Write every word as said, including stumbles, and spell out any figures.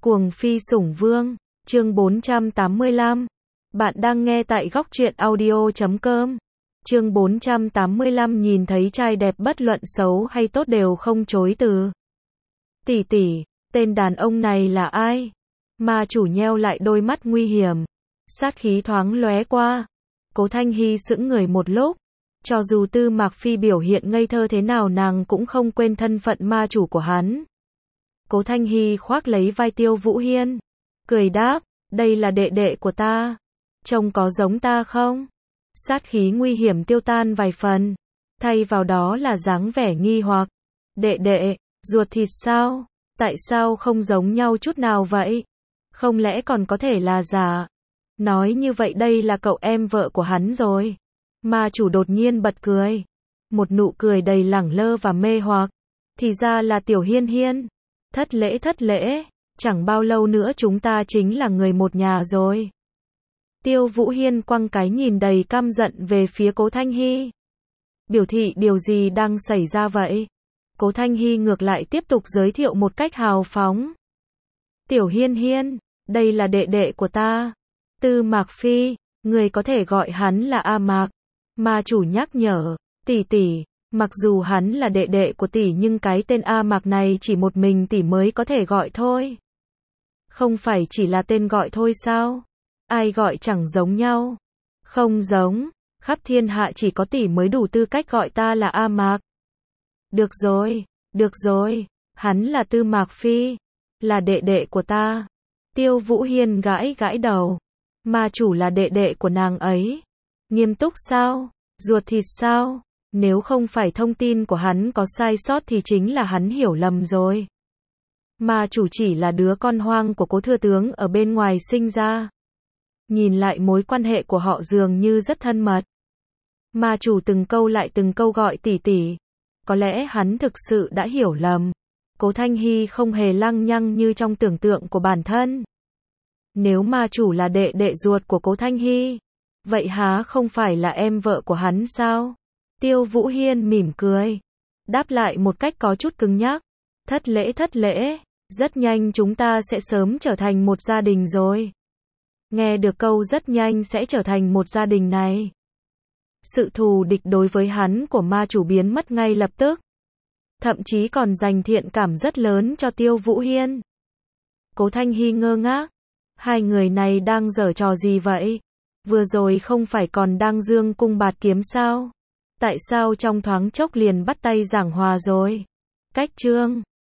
Cuồng phi sủng vương, chương bốn trăm tám mươi lăm. Bạn đang nghe tại góc truyện audio chấm com. Chương bốn trăm tám mươi lăm nhìn thấy trai đẹp bất luận xấu hay tốt đều không chối từ. Tỷ tỷ, tên đàn ông này là ai? Ma chủ nheo lại đôi mắt nguy hiểm. Sát khí thoáng lóe qua. Cố Thanh Hy sững người một lúc. Cho dù Tư Mạc Phi biểu hiện ngây thơ thế nào nàng cũng không quên thân phận ma chủ của hắn. Cố Thanh Hy khoác lấy vai Tiêu Vũ Hiên. Cười đáp, đây là đệ đệ của ta. Trông có giống ta không? Sát khí nguy hiểm tiêu tan vài phần. Thay vào đó là dáng vẻ nghi hoặc. Đệ đệ, ruột thịt sao? Tại sao không giống nhau chút nào vậy? Không lẽ còn có thể là giả? Nói như vậy đây là cậu em vợ của hắn rồi. Ma chủ đột nhiên bật cười. Một nụ cười đầy lẳng lơ và mê hoặc. Thì ra là Tiểu Hiên Hiên. Thất lễ thất lễ, chẳng bao lâu nữa chúng ta chính là người một nhà rồi. Tiêu Vũ Hiên quăng cái nhìn đầy căm giận về phía Cố Thanh Hy. Biểu thị điều gì đang xảy ra vậy? Cố Thanh Hy ngược lại tiếp tục giới thiệu một cách hào phóng. Tiểu Hiên Hiên, đây là đệ đệ của ta. Tư Mạc Phi, người có thể gọi hắn là A Mạc. Ma chủ nhắc nhở, tỷ tỷ. Mặc dù hắn là đệ đệ của tỷ nhưng cái tên A Mạc này chỉ một mình tỷ mới có thể gọi thôi. Không phải chỉ là tên gọi thôi sao? Ai gọi chẳng giống nhau. Không giống, khắp thiên hạ chỉ có tỷ mới đủ tư cách gọi ta là A Mạc. Được rồi, được rồi, hắn là Tư Mạc Phi, là đệ đệ của ta. Tiêu Vũ Hiên gãi gãi đầu. Ma chủ là đệ đệ của nàng ấy. Nghiêm túc sao? Ruột thịt sao? Nếu không phải thông tin của hắn có sai sót thì chính là hắn hiểu lầm rồi. Ma chủ chỉ là đứa con hoang của Cố thừa tướng ở bên ngoài sinh ra. Nhìn lại mối quan hệ của họ dường như rất thân mật. Ma chủ từng câu lại từng câu gọi tỷ tỷ. Có lẽ hắn thực sự đã hiểu lầm. Cố Thanh Hy không hề lăng nhăng như trong tưởng tượng của bản thân. Nếu ma chủ là đệ đệ ruột của Cố Thanh Hy, vậy há không phải là em vợ của hắn sao? Tiêu Vũ Hiên mỉm cười. Đáp lại một cách có chút cứng nhắc. Thất lễ thất lễ. Rất nhanh chúng ta sẽ sớm trở thành một gia đình rồi. Nghe được câu rất nhanh sẽ trở thành một gia đình này. Sự thù địch đối với hắn của ma chủ biến mất ngay lập tức. Thậm chí còn dành thiện cảm rất lớn cho Tiêu Vũ Hiên. Cố Thanh Hy ngơ ngác. Hai người này đang giở trò gì vậy? Vừa rồi không phải còn đang dương cung bạt kiếm sao? Tại sao trong thoáng chốc liền bắt tay giảng hòa rồi? Cách chương